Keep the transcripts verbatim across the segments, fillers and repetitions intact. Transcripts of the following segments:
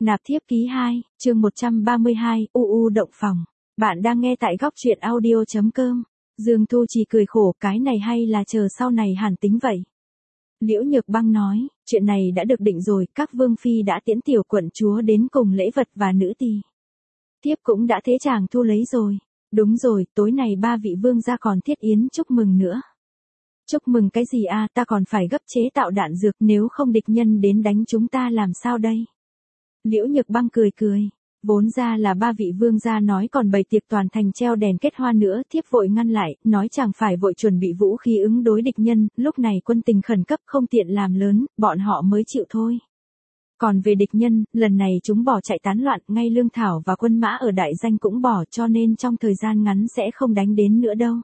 Nạp thiếp ký hai, chương một trăm ba mươi hai, u u động phòng. Bạn đang nghe tại góc truyện audio.com. Dương Thu Trì cười khổ, cái này hay là chờ sau này hàn tính vậy. Liễu Nhược Băng nói, chuyện này đã được định rồi, các vương phi đã tiễn tiểu quận chúa đến cùng lễ vật và nữ tỳ. Thiếp cũng đã thế chàng thu lấy rồi. Đúng rồi, tối này ba vị vương gia còn thiết yến chúc mừng nữa. Chúc mừng cái gì à, ta còn phải gấp chế tạo đạn dược, nếu không địch nhân đến đánh chúng ta làm sao đây? Liễu Nhược Băng cười cười, vốn ra là ba vị vương gia nói còn bày tiệc toàn thành treo đèn kết hoa nữa, thiếp vội ngăn lại, nói chẳng phải vội chuẩn bị vũ khí ứng đối địch nhân, lúc này quân tình khẩn cấp không tiện làm lớn, bọn họ mới chịu thôi. Còn về địch nhân, lần này chúng bỏ chạy tán loạn, ngay lương thảo và quân mã ở đại danh cũng bỏ, cho nên trong thời gian ngắn sẽ không đánh đến nữa đâu.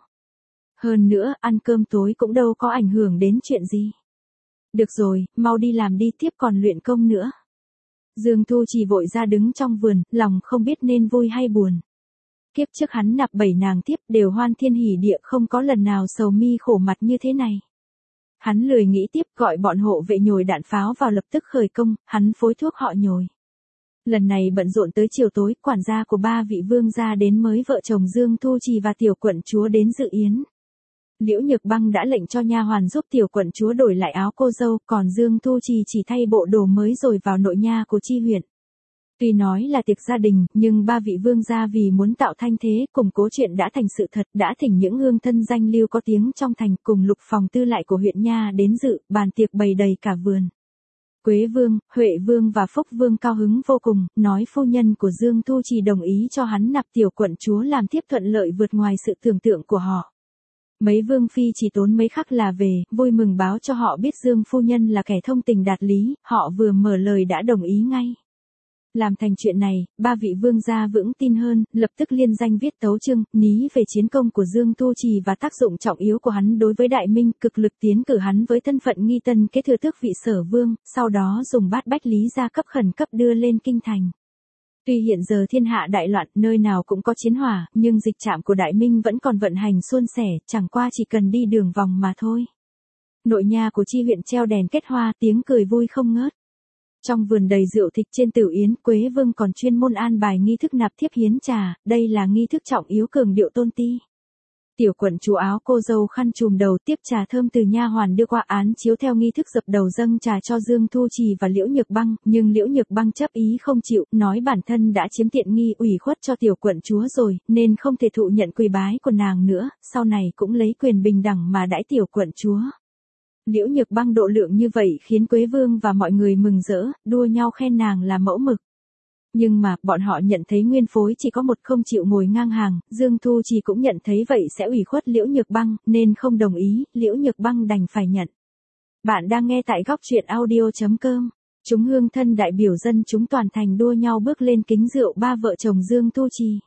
Hơn nữa, ăn cơm tối cũng đâu có ảnh hưởng đến chuyện gì. Được rồi, mau đi làm đi, tiếp còn luyện công nữa. Dương Thu Trì vội ra đứng trong vườn, lòng không biết nên vui hay buồn. Kiếp trước hắn nạp bảy nàng tiếp đều hoan thiên hỉ địa, không có lần nào sầu mi khổ mặt như thế này. Hắn lười nghĩ tiếp, gọi bọn hộ vệ nhồi đạn pháo vào lập tức khởi công, hắn phối thuốc họ nhồi. Lần này bận rộn tới chiều tối, quản gia của ba vị vương gia đến mới vợ chồng Dương Thu Trì và tiểu quận chúa đến dự yến. Liễu Nhược Băng đã lệnh cho nha hoàn giúp tiểu quận chúa đổi lại áo cô dâu, còn Dương Thu Trì chỉ thay bộ đồ mới rồi vào nội nha của chi huyện. Tuy nói là tiệc gia đình, nhưng ba vị vương gia vì muốn tạo thanh thế, củng cố chuyện đã thành sự thật, đã thỉnh những hương thân danh lưu có tiếng trong thành cùng lục phòng tư lại của huyện nha đến dự, bàn tiệc bày đầy cả vườn. Quế Vương, Huệ Vương và Phúc Vương cao hứng vô cùng, nói phu nhân của Dương Thu Trì đồng ý cho hắn nạp tiểu quận chúa làm thiếp thuận lợi vượt ngoài sự tưởng tượng của họ. Mấy vương phi chỉ tốn mấy khắc là về, vui mừng báo cho họ biết Dương phu nhân là kẻ thông tình đạt lý, họ vừa mở lời đã đồng ý ngay. Làm thành chuyện này, ba vị vương gia vững tin hơn, lập tức liên danh viết tấu chương, ní về chiến công của Dương Thu Trì và tác dụng trọng yếu của hắn đối với Đại Minh, cực lực tiến cử hắn với thân phận nghi tân kế thừa tước vị Sở Vương, sau đó dùng bát bách lý gia cấp khẩn cấp đưa lên kinh thành. Tuy hiện giờ thiên hạ đại loạn, nơi nào cũng có chiến hỏa, nhưng dịch trạm của Đại Minh vẫn còn vận hành suôn sẻ, chẳng qua chỉ cần đi đường vòng mà thôi. Nội nha của chi huyện treo đèn kết hoa, tiếng cười vui không ngớt. Trong vườn đầy rượu thịt trên tửu yến, Quế Vương còn chuyên môn an bài nghi thức nạp thiếp hiến trà, đây là nghi thức trọng yếu cường điệu tôn ti. Tiểu quận chúa áo cô dâu khăn trùm đầu, tiếp trà thơm từ nha hoàn đưa qua án chiếu theo nghi thức dập đầu dâng trà cho Dương Thu Trì và Liễu Nhược Băng, nhưng Liễu Nhược Băng chấp ý không chịu, nói bản thân đã chiếm tiện nghi ủy khuất cho tiểu quận chúa rồi, nên không thể thụ nhận quỳ bái của nàng nữa, sau này cũng lấy quyền bình đẳng mà đãi tiểu quận chúa. Liễu Nhược Băng độ lượng như vậy khiến Quế Vương và mọi người mừng rỡ, đua nhau khen nàng là mẫu mực. Nhưng mà, bọn họ nhận thấy nguyên phối chỉ có một không chịu ngồi ngang hàng, Dương Thu Trì cũng nhận thấy vậy sẽ ủy khuất Liễu Nhược Băng, nên không đồng ý, Liễu Nhược Băng đành phải nhận. Bạn đang nghe tại góc truyện audio.com. Chúng hương thân đại biểu dân chúng toàn thành đua nhau bước lên kính rượu ba vợ chồng Dương Thu Trì.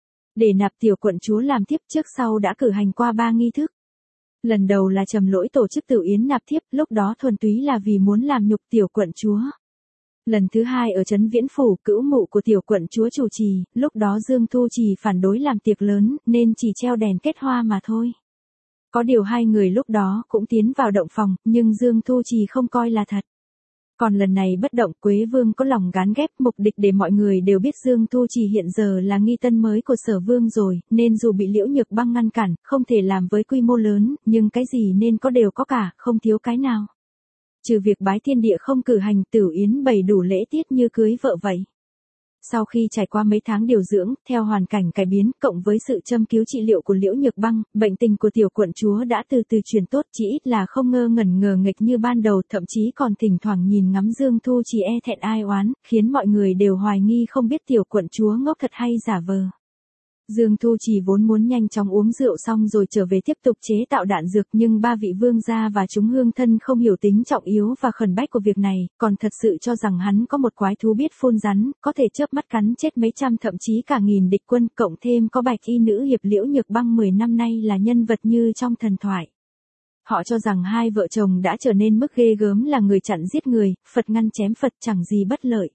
Để nạp tiểu quận chúa làm thiếp, trước sau đã cử hành qua ba nghi thức. Lần đầu là Trầm Lỗi tổ chức tửu yến nạp thiếp, lúc đó thuần túy là vì muốn làm nhục tiểu quận chúa. Lần thứ hai ở trấn Viễn Phủ, cữu mụ của tiểu quận chúa chủ trì, lúc đó Dương Thu Trì phản đối làm tiệc lớn, nên chỉ treo đèn kết hoa mà thôi. Có điều hai người lúc đó cũng tiến vào động phòng, nhưng Dương Thu Trì không coi là thật. Còn lần này bất động, Quế Vương có lòng gán ghép, mục đích để mọi người đều biết Dương Thu Trì hiện giờ là nghi tân mới của Sở Vương rồi, nên dù bị Liễu Nhược Băng ngăn cản, không thể làm với quy mô lớn, nhưng cái gì nên có đều có cả, không thiếu cái nào. Trừ việc bái thiên địa không cử hành, tửu yến bày đủ lễ tiết như cưới vợ vậy. Sau khi trải qua mấy tháng điều dưỡng, theo hoàn cảnh cải biến, cộng với sự châm cứu trị liệu của Liễu Nhược Băng, bệnh tình của tiểu quận chúa đã từ từ chuyển tốt, chỉ ít là không ngơ ngẩn ngờ nghệch như ban đầu, thậm chí còn thỉnh thoảng nhìn ngắm Dương Thu Trì e thẹn ai oán, khiến mọi người đều hoài nghi không biết tiểu quận chúa ngốc thật hay giả vờ. Dương Thu Trì vốn muốn nhanh chóng uống rượu xong rồi trở về tiếp tục chế tạo đạn dược, nhưng ba vị vương gia và chúng hương thân không hiểu tính trọng yếu và khẩn bách của việc này, còn thật sự cho rằng hắn có một quái thú biết phun rắn, có thể chớp mắt cắn chết mấy trăm thậm chí cả nghìn địch quân, cộng thêm có bạch y nữ hiệp Liễu Nhược Băng mười năm nay là nhân vật như trong thần thoại. Họ cho rằng hai vợ chồng đã trở nên mức ghê gớm là người chặn giết người, Phật ngăn chém Phật, chẳng gì bất lợi.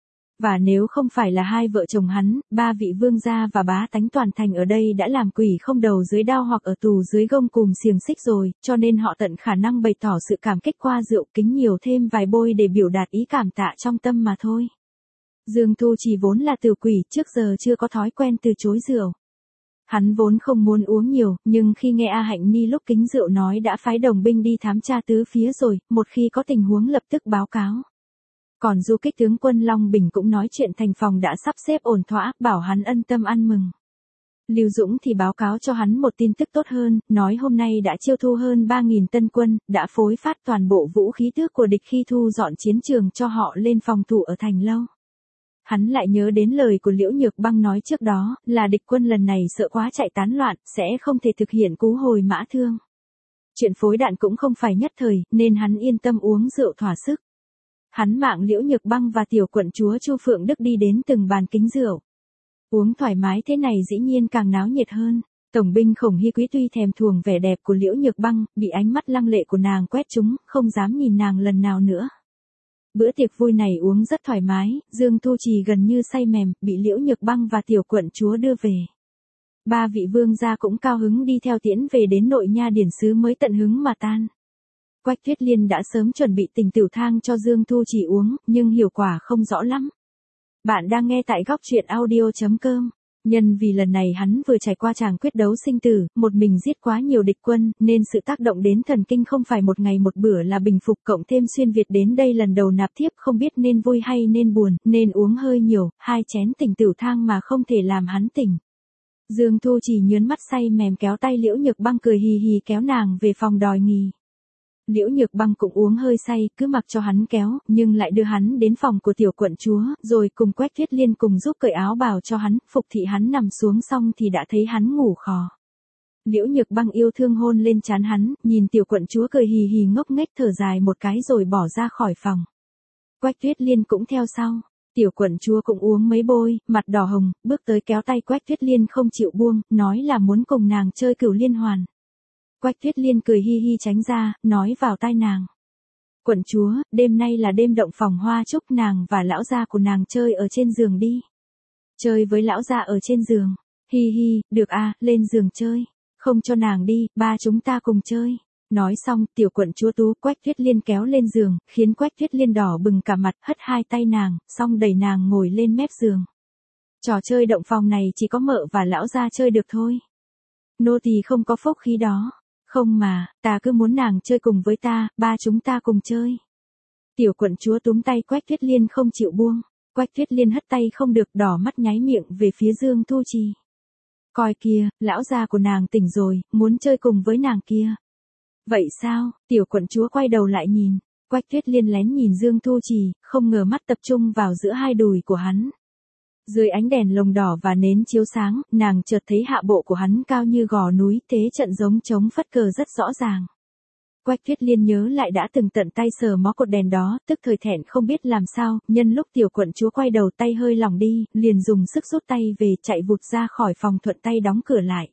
Và nếu không phải là hai vợ chồng hắn, ba vị vương gia và bá tánh toàn thành ở đây đã làm quỷ không đầu dưới đao hoặc ở tù dưới gông cùm xiềng xích rồi, cho nên họ tận khả năng bày tỏ sự cảm kích qua rượu, kính nhiều thêm vài bôi để biểu đạt ý cảm tạ trong tâm mà thôi. Dương Thu Trì vốn là tiểu quỷ, trước giờ chưa có thói quen từ chối rượu. Hắn vốn không muốn uống nhiều, nhưng khi nghe A Hạnh Ni lúc kính rượu nói đã phái đồng binh đi thám tra tứ phía rồi, một khi có tình huống lập tức báo cáo. Còn du kích tướng quân Long Bình cũng nói chuyện thành phòng đã sắp xếp ổn thỏa, bảo hắn ân tâm ăn mừng. Lưu Dũng thì báo cáo cho hắn một tin tức tốt hơn, nói hôm nay đã chiêu thu hơn ba nghìn tân quân, đã phối phát toàn bộ vũ khí tước của địch khi thu dọn chiến trường cho họ lên phòng thủ ở thành lâu. Hắn lại nhớ đến lời của Liễu Nhược Băng nói trước đó, là địch quân lần này sợ quá chạy tán loạn, sẽ không thể thực hiện cú hồi mã thương. Chuyện phối đạn cũng không phải nhất thời, nên hắn yên tâm uống rượu thỏa sức. Hắn mạng Liễu Nhược Băng và tiểu quận chúa Chu Phượng Đức đi đến từng bàn kính rượu. Uống thoải mái thế này dĩ nhiên càng náo nhiệt hơn. Tổng binh Khổng Hy Quý tuy thèm thuồng vẻ đẹp của Liễu Nhược Băng, bị ánh mắt lăng lệ của nàng quét trúng, không dám nhìn nàng lần nào nữa. Bữa tiệc vui này uống rất thoải mái, Dương Thu Trì gần như say mềm, bị Liễu Nhược Băng và tiểu quận chúa đưa về. Ba vị vương gia cũng cao hứng đi theo tiễn về đến nội nha điển sứ mới tận hứng mà tan. Quách Tuyết Liên đã sớm chuẩn bị tình tiểu thang cho Dương Thu Trì uống, nhưng hiệu quả không rõ lắm. Bạn đang nghe tại góc truyện audio chấm com. Nhân vì lần này hắn vừa trải qua tràng quyết đấu sinh tử, một mình giết quá nhiều địch quân, nên sự tác động đến thần kinh không phải một ngày một bữa là bình phục, cộng thêm xuyên Việt đến đây lần đầu nạp thiếp không biết nên vui hay nên buồn, nên uống hơi nhiều, hai chén tỉnh tiểu thang mà không thể làm hắn tỉnh. Dương Thu Trì nhớn mắt say mềm kéo tay Liễu Nhược Băng cười hì hì kéo nàng về phòng đòi nghỉ. Liễu Nhược Băng cũng uống hơi say, cứ mặc cho hắn kéo, nhưng lại đưa hắn đến phòng của tiểu quận chúa, rồi cùng Quách Tuyết Liên cùng giúp cởi áo bào cho hắn, phục thị hắn nằm xuống xong thì đã thấy hắn ngủ khò. Liễu Nhược Băng yêu thương hôn lên trán hắn, nhìn tiểu quận chúa cười hì hì ngốc nghếch thở dài một cái rồi bỏ ra khỏi phòng. Quách Tuyết Liên cũng theo sau. Tiểu quận chúa cũng uống mấy bôi, mặt đỏ hồng, bước tới kéo tay Quách Tuyết Liên không chịu buông, nói là muốn cùng nàng chơi cửu liên hoàn. Quách Tuyết Liên cười hi hi tránh ra, nói vào tai nàng. Quận chúa, đêm nay là đêm động phòng hoa chúc nàng và lão gia của nàng chơi ở trên giường đi. Chơi với lão gia ở trên giường. Hi hi, được à, lên giường chơi. Không cho nàng đi, ba chúng ta cùng chơi. Nói xong, tiểu quận chúa tú Quách Tuyết Liên kéo lên giường, khiến Quách Tuyết Liên đỏ bừng cả mặt, hất hai tay nàng, xong đẩy nàng ngồi lên mép giường. Trò chơi động phòng này chỉ có mợ và lão gia chơi được thôi. Nô tỳ không có phúc khí đó. Không mà, ta cứ muốn nàng chơi cùng với ta, ba chúng ta cùng chơi. Tiểu quận chúa túm tay Quách Tuyết Liên không chịu buông. Quách Tuyết Liên hất tay không được, đỏ mắt nháy miệng về phía Dương Thu Trì. Coi kìa, lão gia của nàng tỉnh rồi, muốn chơi cùng với nàng kia. Vậy sao? Tiểu quận chúa quay đầu lại nhìn. Quách Tuyết Liên lén nhìn Dương Thu Trì, không ngờ mắt tập trung vào giữa hai đùi của hắn. Dưới ánh đèn lồng đỏ và nến chiếu sáng, nàng chợt thấy hạ bộ của hắn cao như gò núi, thế trận giống trống phất cờ rất rõ ràng. Quách Tuyết Liên nhớ lại đã từng tận tay sờ mó cột đèn đó, tức thời thẹn không biết làm sao, nhân lúc tiểu quận chúa quay đầu tay hơi lỏng đi, liền dùng sức rút tay về chạy vụt ra khỏi phòng thuận tay đóng cửa lại.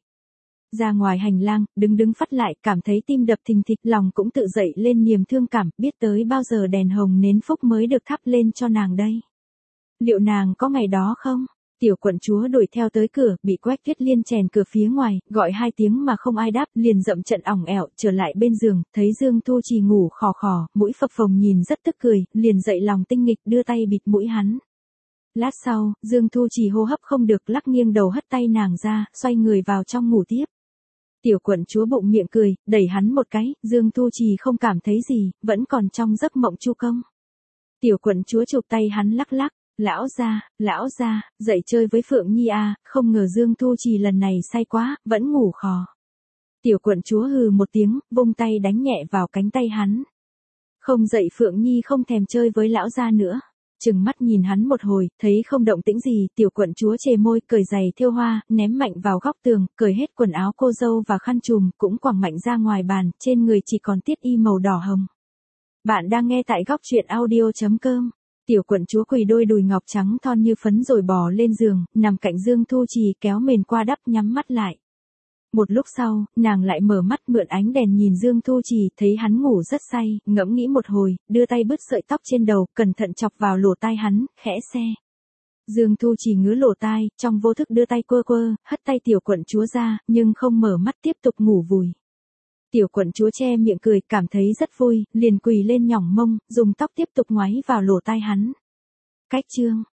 Ra ngoài hành lang, đứng đứng phắt lại, cảm thấy tim đập thình thịch, lòng cũng tự dậy lên niềm thương cảm, biết tới bao giờ đèn hồng nến phúc mới được thắp lên cho nàng đây. Liệu nàng có ngày đó không? Tiểu quận chúa đuổi theo tới cửa, bị Quách Tuyết Liên chèn cửa phía ngoài, gọi hai tiếng mà không ai đáp, liền dậm trận ỏng ẻo, trở lại bên giường, thấy Dương Thu Trì ngủ khò khò, mũi phập phồng nhìn rất tức cười, liền dậy lòng tinh nghịch đưa tay bịt mũi hắn. Lát sau, Dương Thu Trì hô hấp không được, lắc nghiêng đầu hất tay nàng ra, xoay người vào trong ngủ tiếp. Tiểu quận chúa bụng miệng cười, đẩy hắn một cái, Dương Thu Trì không cảm thấy gì, vẫn còn trong giấc mộng chu công. Tiểu quận chúa chụp tay hắn lắc lắc. Lão gia, lão gia, dậy chơi với Phượng Nhi à, không ngờ Dương Thu Trì lần này say quá, vẫn ngủ khò. Tiểu quận chúa hừ một tiếng, vung tay đánh nhẹ vào cánh tay hắn. Không dậy Phượng Nhi không thèm chơi với lão gia nữa. Chừng mắt nhìn hắn một hồi, thấy không động tĩnh gì, tiểu quận chúa chề môi, cởi giày thêu hoa, ném mạnh vào góc tường, cởi hết quần áo cô dâu và khăn trùm, cũng quẳng mạnh ra ngoài bàn, trên người chỉ còn tiết y màu đỏ hồng. Bạn đang nghe tại góc truyện audio chấm com. Tiểu quận chúa quỳ đôi đùi ngọc trắng thon như phấn rồi bò lên giường, nằm cạnh Dương Thu Trì kéo mền qua đắp nhắm mắt lại. Một lúc sau, nàng lại mở mắt mượn ánh đèn nhìn Dương Thu Trì, thấy hắn ngủ rất say, ngẫm nghĩ một hồi, đưa tay bứt sợi tóc trên đầu, cẩn thận chọc vào lỗ tai hắn, khẽ se. Dương Thu Trì ngứa lỗ tai, trong vô thức đưa tay quơ quơ, hất tay tiểu quận chúa ra, nhưng không mở mắt tiếp tục ngủ vùi. Tiểu quận chúa che miệng cười, cảm thấy rất vui, liền quỳ lên nhỏng mông, dùng tóc tiếp tục ngoáy vào lỗ tai hắn. Cách chương